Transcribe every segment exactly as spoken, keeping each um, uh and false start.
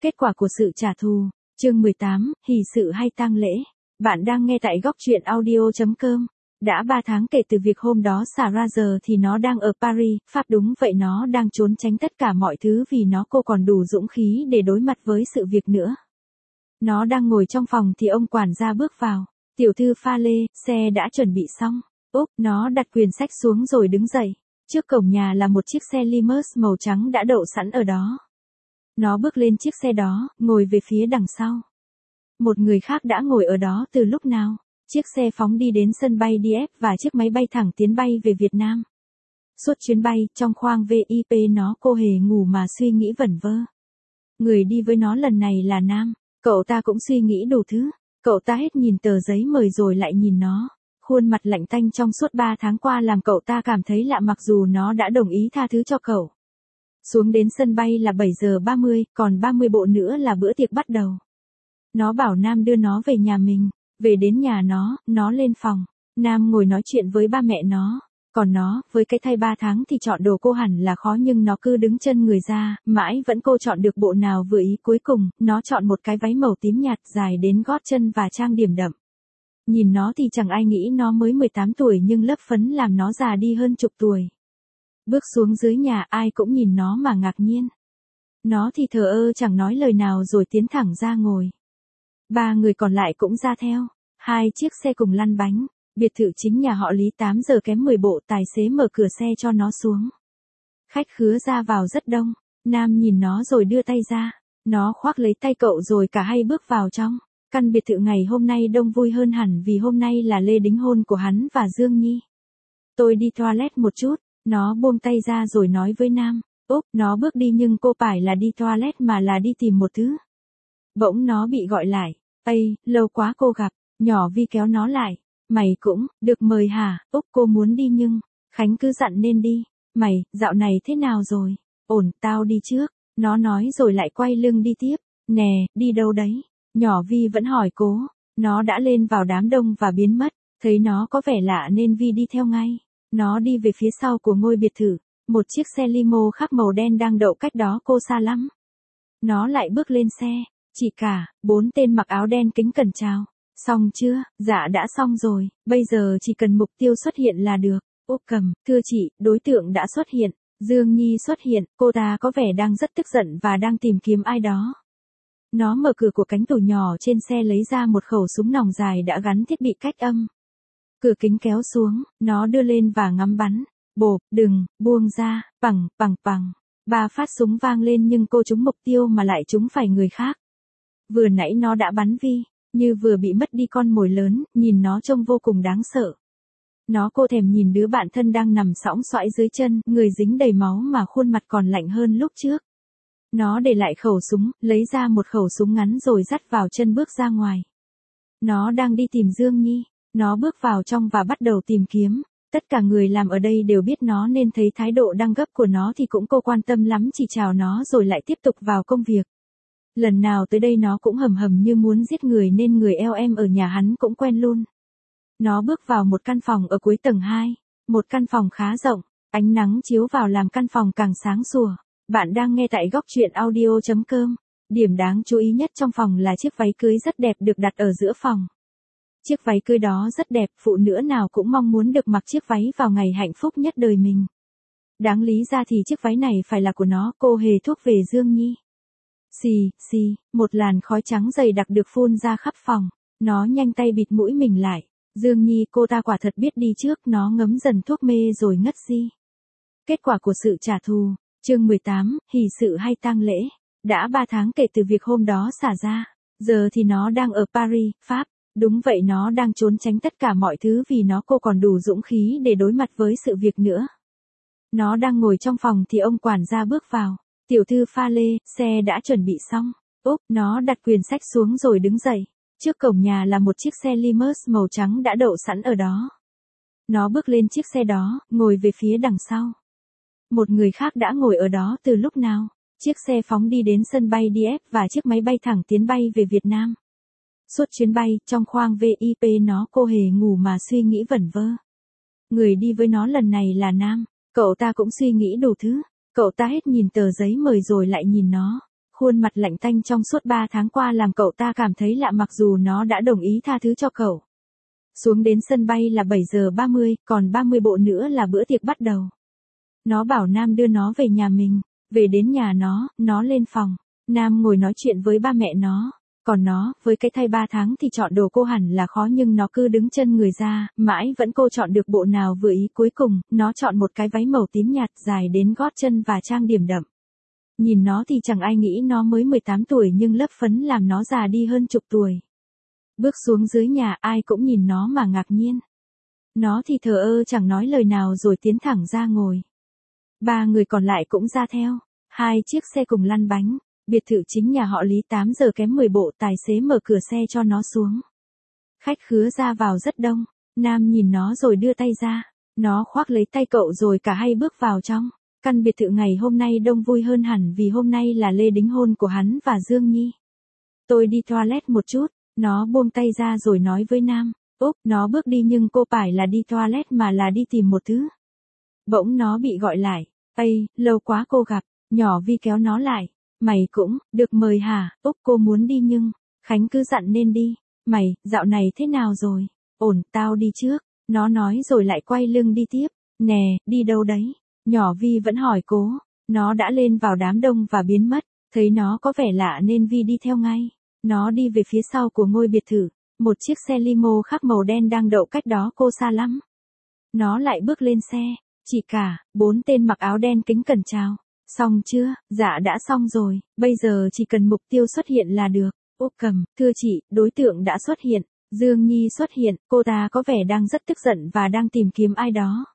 Kết quả của sự trả thù, chương mười tám, hỷ sự hay tang lễ. Bạn đang nghe tại góc truyện audio chấm com. Đã ba tháng kể từ việc hôm đó xả ra giờ thì nó đang ở Paris, Pháp. Đúng vậy, nó đang trốn tránh tất cả mọi thứ vì nó cô còn đủ dũng khí để đối mặt với sự việc nữa. Nó đang ngồi trong phòng thì ông quản gia bước vào. Tiểu thư pha lê, xe đã chuẩn bị xong. Úp, nó đặt quyển sách xuống rồi đứng dậy. Trước cổng nhà là một chiếc xe Limus màu trắng đã đậu sẵn ở đó. Nó bước lên chiếc xe đó, ngồi về phía đằng sau. Một người khác đã ngồi ở đó từ lúc nào. Chiếc xe phóng đi đến sân bay đê ép và chiếc máy bay thẳng tiến bay về Việt Nam. Suốt chuyến bay, trong khoang vê i pê nó cô hề ngủ mà suy nghĩ vẩn vơ. Người đi với nó lần này là Nam. Cậu ta cũng suy nghĩ đủ thứ. Cậu ta hết nhìn tờ giấy mời rồi lại nhìn nó. Khuôn mặt lạnh tanh trong suốt ba tháng qua làm cậu ta cảm thấy lạ mặc dù nó đã đồng ý tha thứ cho cậu. Xuống đến sân bay là bảy giờ ba mươi, còn ba mươi bộ nữa là bữa tiệc bắt đầu. Nó bảo Nam đưa nó về nhà mình. Về đến nhà nó, nó lên phòng. Nam ngồi nói chuyện với ba mẹ nó. Còn nó, với cái thai ba tháng thì chọn đồ cô hẳn là khó nhưng nó cứ đứng chân người ra, mãi vẫn cô chọn được bộ nào vừa ý. Cuối cùng, nó chọn một cái váy màu tím nhạt dài đến gót chân và trang điểm đậm. Nhìn nó thì chẳng ai nghĩ nó mới mười tám tuổi nhưng lớp phấn làm nó già đi hơn chục tuổi. Bước xuống dưới nhà ai cũng nhìn nó mà ngạc nhiên. Nó thì thờ ơ chẳng nói lời nào rồi tiến thẳng ra ngồi. Ba người còn lại cũng ra theo. Hai chiếc xe cùng lăn bánh. Biệt thự chính nhà họ Lý tám giờ kém mười bộ tài xế mở cửa xe cho nó xuống. Khách khứa ra vào rất đông. Nam nhìn nó rồi đưa tay ra. Nó khoác lấy tay cậu rồi cả hai bước vào trong. Căn biệt thự ngày hôm nay đông vui hơn hẳn vì hôm nay là lễ đính hôn của hắn và Dương Nhi. Tôi đi toilet một chút. Nó buông tay ra rồi nói với Nam. Úp, nó bước đi nhưng cô phải là đi toilet mà là đi tìm một thứ. Bỗng nó bị gọi lại. Ây, lâu quá cô gặp. Nhỏ Vi kéo nó lại. Mày cũng, được mời hả? Úp, cô muốn đi nhưng, Khánh cứ dặn nên đi. Mày, dạo này thế nào rồi? Ổn, tao đi trước. Nó nói rồi lại quay lưng đi tiếp. Nè, đi đâu đấy? Nhỏ Vi vẫn hỏi cố. Nó đã lên vào đám đông và biến mất. Thấy nó có vẻ lạ nên Vi đi theo ngay. Nó đi về phía sau của ngôi biệt thự. Một chiếc xe limo khác màu đen đang đậu cách đó cô xa lắm. Nó lại bước lên xe. Chị cả, bốn tên mặc áo đen kính cẩn chào. Xong chưa? Dạ đã xong rồi, bây giờ chỉ cần mục tiêu xuất hiện là được. Úp cầm, thưa chị, đối tượng đã xuất hiện. Dương Nhi xuất hiện, cô ta có vẻ đang rất tức giận và đang tìm kiếm ai đó. Nó mở cửa của cánh tủ nhỏ trên xe lấy ra một khẩu súng nòng dài đã gắn thiết bị cách âm. Cửa kính kéo xuống, nó đưa lên và ngắm bắn. Bộp, đừng, buông ra, bằng, bằng, bằng. Ba phát súng vang lên nhưng cô trúng mục tiêu mà lại trúng phải người khác. Vừa nãy nó đã bắn Vi, như vừa bị mất đi con mồi lớn, nhìn nó trông vô cùng đáng sợ. Nó cô thèm nhìn đứa bạn thân đang nằm sõng soãi dưới chân, người dính đầy máu mà khuôn mặt còn lạnh hơn lúc trước. Nó để lại khẩu súng, lấy ra một khẩu súng ngắn rồi dắt vào chân bước ra ngoài. Nó đang đi tìm Dương Nhi. Nó bước vào trong và bắt đầu tìm kiếm. Tất cả người làm ở đây đều biết nó nên thấy thái độ đang gấp của nó thì cũng cô quan tâm lắm chỉ chào nó rồi lại tiếp tục vào công việc. Lần nào tới đây nó cũng hầm hầm như muốn giết người nên người eo em ở nhà hắn cũng quen luôn. Nó bước vào một căn phòng ở cuối tầng hai. Một căn phòng khá rộng. Ánh nắng chiếu vào làm căn phòng càng sáng sủa. Bạn đang nghe tại góc truyện audio chấm com. Điểm đáng chú ý nhất trong phòng là chiếc váy cưới rất đẹp được đặt ở giữa phòng. Chiếc váy cưới đó rất đẹp, phụ nữ nào cũng mong muốn được mặc chiếc váy vào ngày hạnh phúc nhất đời mình. Đáng lý ra thì chiếc váy này phải là của nó, cô hề thuốc về Dương Nhi. Xì, xì, một làn khói trắng dày đặc được phun ra khắp phòng. Nó nhanh tay bịt mũi mình lại. Dương Nhi cô ta quả thật biết đi trước, nó ngấm dần thuốc mê rồi ngất đi. Kết quả của sự trả thù, chương mười tám, hỷ sự hay tang lễ. Đã ba tháng kể từ việc hôm đó xả ra. Giờ thì nó đang ở Paris, Pháp. Đúng vậy, nó đang trốn tránh tất cả mọi thứ vì nó cô còn đủ dũng khí để đối mặt với sự việc nữa. Nó đang ngồi trong phòng thì ông quản gia bước vào. Tiểu thư pha lê, xe đã chuẩn bị xong. Úp, nó đặt quyển sách xuống rồi đứng dậy. Trước cổng nhà là một chiếc xe Limus màu trắng đã đậu sẵn ở đó. Nó bước lên chiếc xe đó, ngồi về phía đằng sau. Một người khác đã ngồi ở đó từ lúc nào. Chiếc xe phóng đi đến sân bay đê ép và chiếc máy bay thẳng tiến bay về Việt Nam. Suốt chuyến bay, trong khoang vê i pê nó cô hề ngủ mà suy nghĩ vẩn vơ. Người đi với nó lần này là Nam. Cậu ta cũng suy nghĩ đủ thứ. Cậu ta hết nhìn tờ giấy mời rồi lại nhìn nó. khuôn mặt lạnh tanh trong suốt ba tháng qua làm cậu ta cảm thấy lạ mặc dù nó đã đồng ý tha thứ cho cậu. Xuống đến sân bay là bảy giờ ba mươi, còn ba mươi bộ nữa là bữa tiệc bắt đầu. Nó bảo Nam đưa nó về nhà mình, về đến nhà nó, nó lên phòng. Nam ngồi nói chuyện với ba mẹ nó. Còn nó, với cái thai ba tháng thì chọn đồ cô hẳn là khó nhưng nó cứ đứng chân người ra, mãi vẫn cô chọn được bộ nào vừa ý cuối cùng, nó chọn một cái váy màu tím nhạt dài đến gót chân và trang điểm đậm. Nhìn nó thì chẳng ai nghĩ nó mới mười tám tuổi nhưng lớp phấn làm nó già đi hơn chục tuổi. Bước xuống dưới nhà ai cũng nhìn nó mà ngạc nhiên. Nó thì thờ ơ chẳng nói lời nào rồi tiến thẳng ra ngồi. Ba người còn lại cũng ra theo. Hai chiếc xe cùng lăn bánh. Biệt thự chính nhà họ Lý tám giờ kém mười bộ tài xế mở cửa xe cho nó xuống. Khách khứa ra vào rất đông. Nam nhìn nó rồi đưa tay ra. Nó khoác lấy tay cậu rồi cả hai bước vào trong. Căn biệt thự ngày hôm nay đông vui hơn hẳn vì hôm nay là lễ đính hôn của hắn và Dương Nhi. Tôi đi toilet một chút. Nó buông tay ra rồi nói với Nam. Úp, nó bước đi nhưng cô phải là đi toilet mà là đi tìm một thứ. Bỗng nó bị gọi lại. Ây, lâu quá cô gặp. Nhỏ Vi kéo nó lại. Mày cũng, được mời hả? Úp cô muốn đi nhưng, Khánh cứ dặn nên đi. Mày, dạo này thế nào rồi? Ổn, tao đi trước. Nó nói rồi lại quay lưng đi tiếp. Nè, đi đâu đấy? Nhỏ Vi vẫn hỏi cố. Nó đã lên vào đám đông và biến mất. Thấy nó có vẻ lạ nên Vi đi theo ngay. Nó đi về phía sau của ngôi biệt thự. Một chiếc xe limo khác màu đen đang đậu cách đó cô xa lắm. Nó lại bước lên xe. Chị cả, bốn tên mặc áo đen kính cẩn chào. Xong chưa? Dạ đã xong rồi, bây giờ chỉ cần mục tiêu xuất hiện là được. Úc Cầm, thưa chị, đối tượng đã xuất hiện. Dương Nhi xuất hiện, cô ta có vẻ đang rất tức giận và đang tìm kiếm ai đó.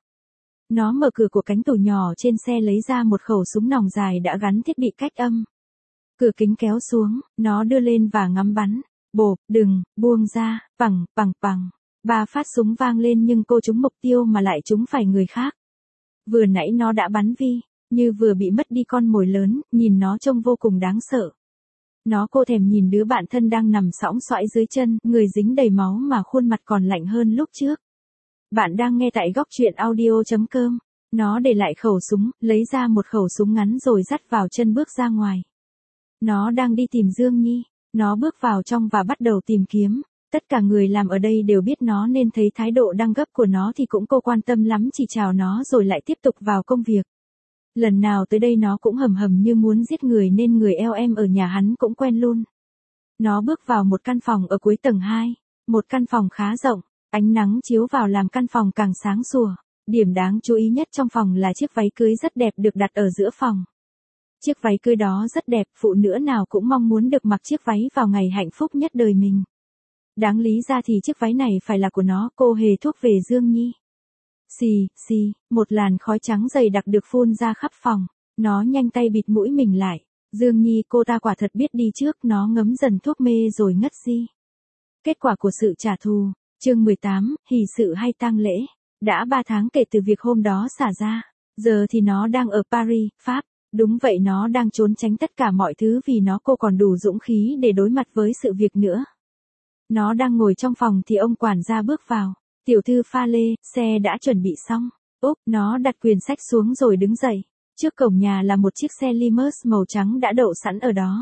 Nó mở cửa của cánh tủ nhỏ trên xe lấy ra một khẩu súng nòng dài đã gắn thiết bị cách âm. Cửa kính kéo xuống, nó đưa lên và ngắm bắn. Bộp, đừng, buông ra, bằng, bằng, bằng. Ba phát súng vang lên nhưng cô trúng mục tiêu mà lại trúng phải người khác. Vừa nãy nó đã bắn Vi. Như vừa bị mất đi con mồi lớn, nhìn nó trông vô cùng đáng sợ. Nó cô thèm nhìn đứa bạn thân đang nằm sõng soãi dưới chân, người dính đầy máu mà khuôn mặt còn lạnh hơn lúc trước. Bạn đang nghe tại góc truyện audio chấm com. Nó để lại khẩu súng, lấy ra một khẩu súng ngắn rồi dắt vào chân bước ra ngoài. Nó đang đi tìm Dương Nhi. Nó bước vào trong và bắt đầu tìm kiếm. Tất cả người làm ở đây đều biết nó nên thấy thái độ đang gấp của nó thì cũng cô quan tâm lắm chỉ chào nó rồi lại tiếp tục vào công việc. Lần nào tới đây nó cũng hầm hầm như muốn giết người nên người eo em ở nhà hắn cũng quen luôn. Nó bước vào một căn phòng ở cuối tầng hai. Một căn phòng khá rộng. Ánh nắng chiếu vào làm căn phòng càng sáng sủa. Điểm đáng chú ý nhất trong phòng là chiếc váy cưới rất đẹp được đặt ở giữa phòng. Chiếc váy cưới đó rất đẹp, phụ nữ nào cũng mong muốn được mặc chiếc váy vào ngày hạnh phúc nhất đời mình. Đáng lý ra thì chiếc váy này phải là của nó, cô hề thuốc về Dương Nhi. Xì, xì, một làn khói trắng dày đặc được phun ra khắp phòng. Nó nhanh tay bịt mũi mình lại. Dương Nhi cô ta quả thật biết đi trước, nó ngấm dần thuốc mê rồi ngất đi. Kết quả của sự trả thù. Chương mười tám, hỷ sự hay tang lễ. Đã ba tháng kể từ việc hôm đó xả ra. Giờ thì nó đang ở Paris, Pháp. Đúng vậy, nó đang trốn tránh tất cả mọi thứ vì nó cô còn đủ dũng khí để đối mặt với sự việc nữa. Nó đang ngồi trong phòng thì ông quản gia bước vào. Tiểu thư pha lê, xe đã chuẩn bị xong. Úp, nó đặt quyển sách xuống rồi đứng dậy. Trước cổng nhà là một chiếc xe Limus màu trắng đã đậu sẵn ở đó.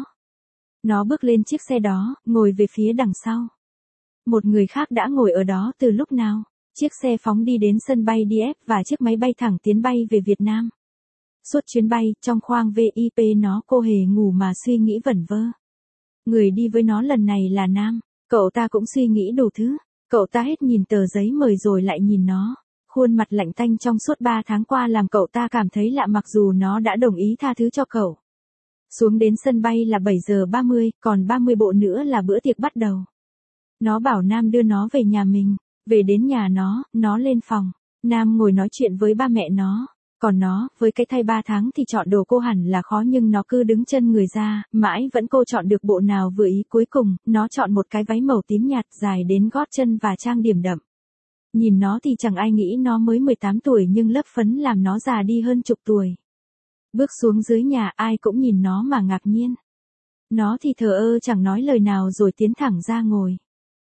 Nó bước lên chiếc xe đó, ngồi về phía đằng sau. Một người khác đã ngồi ở đó từ lúc nào. Chiếc xe phóng đi đến sân bay đê ép và chiếc máy bay thẳng tiến bay về Việt Nam. Suốt chuyến bay, trong khoang vê i pê nó cô hề ngủ mà suy nghĩ vẩn vơ. Người đi với nó lần này là Nam. Cậu ta cũng suy nghĩ đủ thứ. Cậu ta hết nhìn tờ giấy mời rồi lại nhìn nó. Khuôn mặt lạnh tanh trong suốt ba tháng qua làm cậu ta cảm thấy lạ mặc dù nó đã đồng ý tha thứ cho cậu. Xuống đến sân bay là bảy giờ ba mươi, còn ba mươi bộ nữa là bữa tiệc bắt đầu. Nó bảo Nam đưa nó về nhà mình. Về đến nhà nó, nó lên phòng. Nam ngồi nói chuyện với ba mẹ nó. Còn nó, với cái thai ba tháng thì chọn đồ cô hẳn là khó nhưng nó cứ đứng chân người ra, mãi vẫn cô chọn được bộ nào vừa ý cuối cùng, nó chọn một cái váy màu tím nhạt dài đến gót chân và trang điểm đậm. Nhìn nó thì chẳng ai nghĩ nó mới mười tám tuổi nhưng lớp phấn làm nó già đi hơn chục tuổi. Bước xuống dưới nhà ai cũng nhìn nó mà ngạc nhiên. Nó thì thờ ơ chẳng nói lời nào rồi tiến thẳng ra ngồi.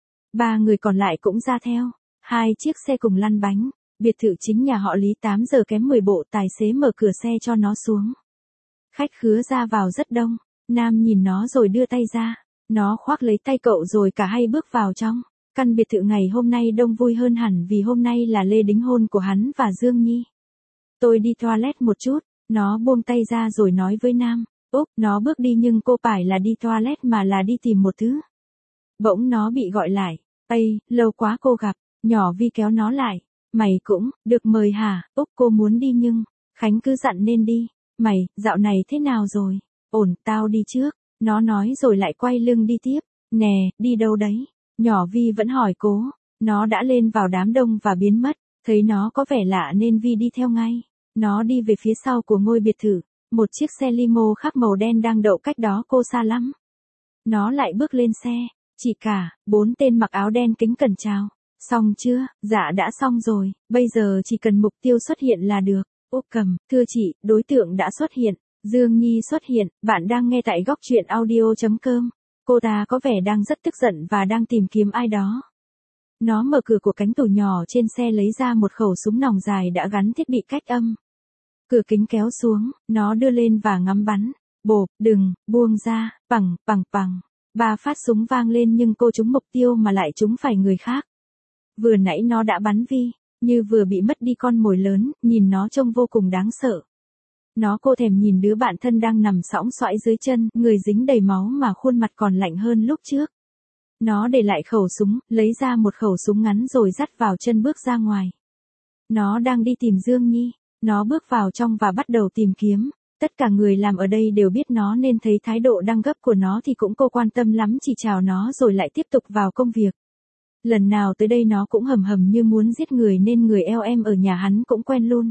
Ba người còn lại cũng ra theo. Hai chiếc xe cùng lăn bánh. Biệt thự chính nhà họ Lý tám giờ kém mười bộ tài xế mở cửa xe cho nó xuống. Khách khứa ra vào rất đông. Nam nhìn nó rồi đưa tay ra. Nó khoác lấy tay cậu rồi cả hai bước vào trong. Căn biệt thự ngày hôm nay đông vui hơn hẳn vì hôm nay là lễ đính hôn của hắn và Dương Nhi. Tôi đi toilet một chút. Nó buông tay ra rồi nói với Nam. Úp, nó bước đi nhưng cô phải là đi toilet mà là đi tìm một thứ. Bỗng nó bị gọi lại. Ây, lâu quá cô gặp. Nhỏ Vi kéo nó lại. Mày cũng, được mời hả? Úp cô muốn đi nhưng, Khánh cứ dặn nên đi. Mày, dạo này thế nào rồi? Ổn, tao đi trước. Nó nói rồi lại quay lưng đi tiếp. Nè, đi đâu đấy? Nhỏ Vi vẫn hỏi cố. Nó đã lên vào đám đông và biến mất. Thấy nó có vẻ lạ nên Vi đi theo ngay. Nó đi về phía sau của ngôi biệt thự. Một chiếc xe limo khác màu đen đang đậu cách đó cô xa lắm. Nó lại bước lên xe. Chị cả, bốn tên mặc áo đen kính cẩn chào. Xong chưa? Dạ đã xong rồi, bây giờ chỉ cần mục tiêu xuất hiện là được. Úp cầm, thưa chị, đối tượng đã xuất hiện. Dương Nhi xuất hiện, bạn đang nghe tại góc truyện audio.com. Cô ta có vẻ đang rất tức giận và đang tìm kiếm ai đó. Nó mở cửa của cánh tủ nhỏ trên xe lấy ra một khẩu súng nòng dài đã gắn thiết bị cách âm. Cửa kính kéo xuống, nó đưa lên và ngắm bắn. Bộp, đừng, buông ra, bằng, bằng, bằng. Ba phát súng vang lên nhưng cô trúng mục tiêu mà lại trúng phải người khác. Vừa nãy nó đã bắn Vi, như vừa bị mất đi con mồi lớn, nhìn nó trông vô cùng đáng sợ. Nó cô thèm nhìn đứa bạn thân đang nằm sõng soãi dưới chân, người dính đầy máu mà khuôn mặt còn lạnh hơn lúc trước. Nó để lại khẩu súng, lấy ra một khẩu súng ngắn rồi dắt vào chân bước ra ngoài. Nó đang đi tìm Dương Nhi, nó bước vào trong và bắt đầu tìm kiếm. Tất cả người làm ở đây đều biết nó nên thấy thái độ đang gấp của nó thì cũng cô quan tâm lắm, chỉ chào nó rồi lại tiếp tục vào công việc. Lần nào tới đây nó cũng hầm hầm như muốn giết người nên người eo em ở nhà hắn cũng quen luôn.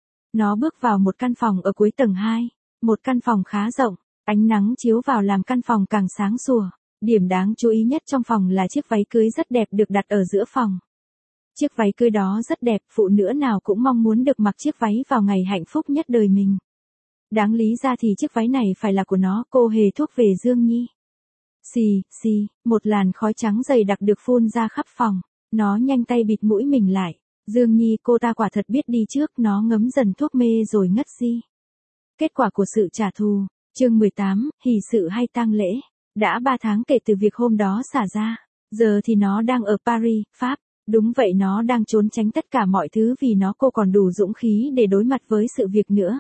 Nó bước vào một căn phòng ở cuối tầng hai, một căn phòng khá rộng, ánh nắng chiếu vào làm căn phòng càng sáng sủa. Điểm đáng chú ý nhất trong phòng là chiếc váy cưới rất đẹp được đặt ở giữa phòng. Chiếc váy cưới đó rất đẹp, phụ nữ nào cũng mong muốn được mặc chiếc váy vào ngày hạnh phúc nhất đời mình. Đáng lý ra thì chiếc váy này phải là của nó, cô hề thuốc về Dương Nhi. Xì, xì, một làn khói trắng dày đặc được phun ra khắp phòng. Nó nhanh tay bịt mũi mình lại. Dương Nhi cô ta quả thật biết đi trước, nó ngấm dần thuốc mê rồi ngất đi. Kết quả của sự trả thù. Chương mười tám, hỷ sự hay tang lễ. Đã ba tháng kể từ việc hôm đó xả ra. Giờ thì nó đang ở Paris, Pháp. Đúng vậy, nó đang trốn tránh tất cả mọi thứ vì nó cô còn đủ dũng khí để đối mặt với sự việc nữa.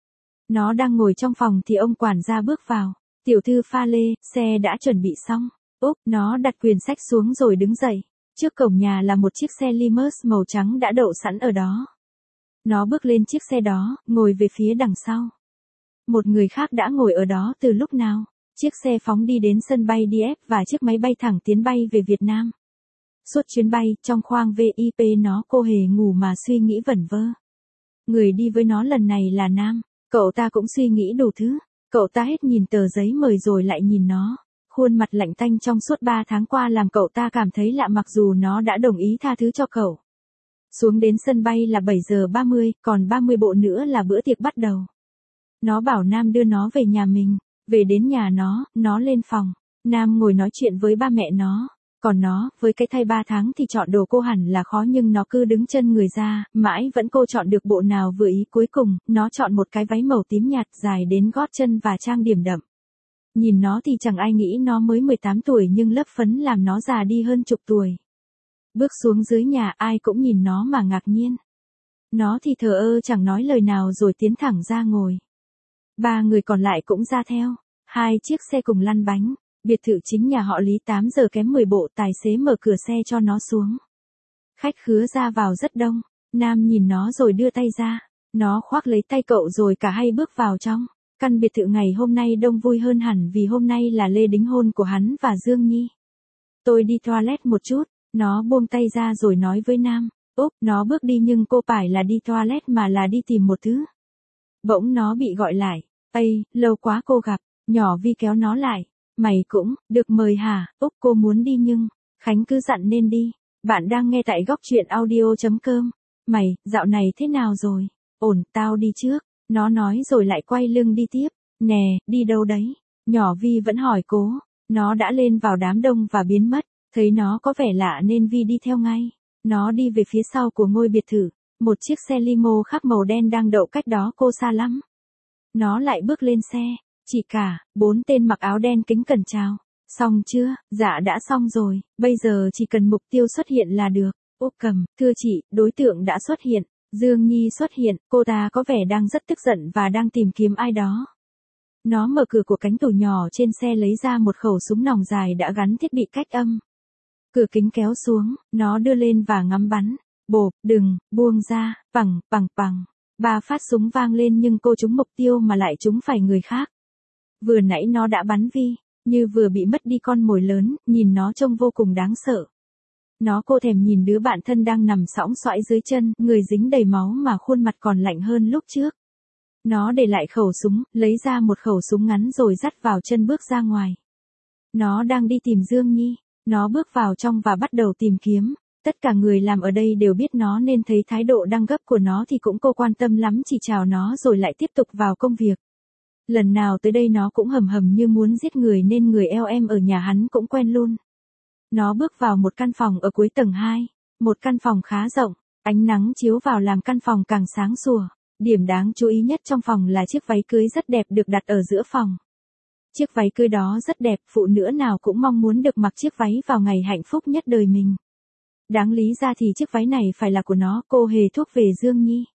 Nó đang ngồi trong phòng thì ông quản gia bước vào. Tiểu thư pha lê, xe đã chuẩn bị xong. Úp, nó đặt quyển sách xuống rồi đứng dậy. Trước cổng nhà là một chiếc xe Limus màu trắng đã đậu sẵn ở đó. Nó bước lên chiếc xe đó, ngồi về phía đằng sau. Một người khác đã ngồi ở đó từ lúc nào. Chiếc xe phóng đi đến sân bay đê ép và chiếc máy bay thẳng tiến bay về Việt Nam. Suốt chuyến bay, trong khoang vê i pê nó cô hề ngủ mà suy nghĩ vẩn vơ. Người đi với nó lần này là Nam. Cậu ta cũng suy nghĩ đủ thứ. Cậu ta hết nhìn tờ giấy mời rồi lại nhìn nó. Khuôn mặt lạnh tanh trong suốt ba tháng qua làm cậu ta cảm thấy lạ mặc dù nó đã đồng ý tha thứ cho cậu. Xuống đến sân bay là bảy giờ ba mươi, còn ba mươi bộ nữa là bữa tiệc bắt đầu. Nó bảo Nam đưa nó về nhà mình. Về đến nhà nó, nó lên phòng. Nam ngồi nói chuyện với ba mẹ nó. Còn nó, với cái thai ba tháng thì chọn đồ cô hẳn là khó nhưng nó cứ đứng chân người ra, mãi vẫn cô chọn được bộ nào vừa ý. Cuối cùng, nó chọn một cái váy màu tím nhạt dài đến gót chân và trang điểm đậm. Nhìn nó thì chẳng ai nghĩ nó mới mười tám tuổi nhưng lớp phấn làm nó già đi hơn chục tuổi. Bước xuống dưới nhà ai cũng nhìn nó mà ngạc nhiên. Nó thì thờ ơ chẳng nói lời nào rồi tiến thẳng ra ngồi. Ba người còn lại cũng ra theo. Hai chiếc xe cùng lăn bánh. Biệt thự chính nhà họ Lý tám giờ kém mười bộ, tài xế mở cửa xe cho nó xuống. Khách khứa ra vào rất đông. Nam nhìn nó rồi đưa tay ra. Nó khoác lấy tay cậu rồi cả hai bước vào trong. Căn biệt thự ngày hôm nay đông vui hơn hẳn vì hôm nay là lễ đính hôn của hắn và Dương Nhi. Tôi đi toilet một chút. Nó buông tay ra rồi nói với Nam. Úp, nó bước đi nhưng cô phải là đi toilet mà là đi tìm một thứ. Bỗng nó bị gọi lại. Ây, lâu quá cô gặp. Nhỏ Vi kéo nó lại. Mày cũng, được mời hả? Úp cô muốn đi nhưng, Khánh cứ dặn nên đi. Bạn đang nghe tại góc truyện audio.com. Mày, dạo này thế nào rồi? Ổn, tao đi trước. Nó nói rồi lại quay lưng đi tiếp. Nè, đi đâu đấy? Nhỏ Vi vẫn hỏi cố. Nó đã lên vào đám đông và biến mất. Thấy nó có vẻ lạ nên Vi đi theo ngay. Nó đi về phía sau của ngôi biệt thự. Một chiếc xe limo khác màu đen đang đậu cách đó cô xa lắm. Nó lại bước lên xe. Chị cả, bốn tên mặc áo đen kính cẩn chào. Xong chưa? Dạ đã xong rồi, bây giờ chỉ cần mục tiêu xuất hiện là được. Úc Cầm, thưa chị, đối tượng đã xuất hiện. Dương Nhi xuất hiện, cô ta có vẻ đang rất tức giận và đang tìm kiếm ai đó. Nó mở cửa của cánh tủ nhỏ trên xe lấy ra một khẩu súng nòng dài đã gắn thiết bị cách âm. Cửa kính kéo xuống, nó đưa lên và ngắm bắn. Bộp, đừng, buông ra, bằng, bằng, bằng. Ba phát súng vang lên nhưng cô trúng mục tiêu mà lại trúng phải người khác. Vừa nãy nó đã bắn Vi, như vừa bị mất đi con mồi lớn, nhìn nó trông vô cùng đáng sợ. Nó cô thèm nhìn đứa bạn thân đang nằm sõng soãi dưới chân, người dính đầy máu mà khuôn mặt còn lạnh hơn lúc trước. Nó để lại khẩu súng, lấy ra một khẩu súng ngắn rồi dắt vào chân bước ra ngoài. Nó đang đi tìm Dương Nhi. Nó bước vào trong và bắt đầu tìm kiếm. Tất cả người làm ở đây đều biết nó nên thấy thái độ đang gấp của nó thì cũng cô quan tâm lắm, chỉ chào nó rồi lại tiếp tục vào công việc. Lần nào tới đây nó cũng hầm hầm như muốn giết người nên người eo em ở nhà hắn cũng quen luôn. Nó bước vào một căn phòng ở cuối tầng hai. Một căn phòng khá rộng, ánh nắng chiếu vào làm căn phòng càng sáng sủa. Điểm đáng chú ý nhất trong phòng là chiếc váy cưới rất đẹp được đặt ở giữa phòng. Chiếc váy cưới đó rất đẹp, phụ nữ nào cũng mong muốn được mặc chiếc váy vào ngày hạnh phúc nhất đời mình. Đáng lý ra thì chiếc váy này phải là của nó, cô hề thuốc về Dương Nhi.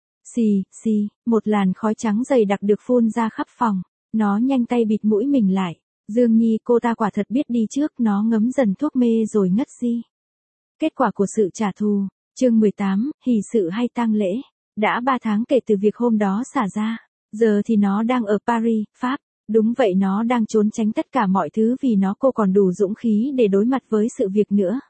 Xì, xì, một làn khói trắng dày đặc được phun ra khắp phòng. Nó nhanh tay bịt mũi mình lại. Dương Nhi, cô ta quả thật biết đi trước, nó ngấm dần thuốc mê rồi ngất đi. Kết quả của sự trả thù. Chương mười tám, hỷ sự hay tang lễ. Đã ba tháng kể từ việc hôm đó xả ra. Giờ thì nó đang ở Paris, Pháp. Đúng vậy, nó đang trốn tránh tất cả mọi thứ vì nó cô còn đủ dũng khí để đối mặt với sự việc nữa.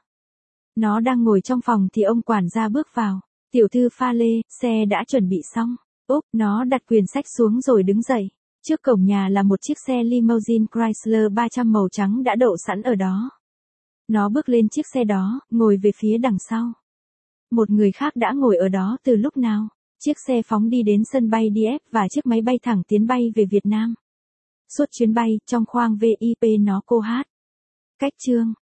Nó đang ngồi trong phòng thì ông quản gia bước vào. Tiểu thư pha lê, xe đã chuẩn bị xong. Úp, nó đặt quyển sách xuống rồi đứng dậy. Trước cổng nhà là một chiếc xe limousine Chrysler ba trăm màu trắng đã đậu sẵn ở đó. Nó bước lên chiếc xe đó, ngồi về phía đằng sau. Một người khác đã ngồi ở đó từ lúc nào. Chiếc xe phóng đi đến sân bay đê ép và chiếc máy bay thẳng tiến bay về Việt Nam. Suốt chuyến bay, trong khoang vê i pê nó cô hát. Cách chương,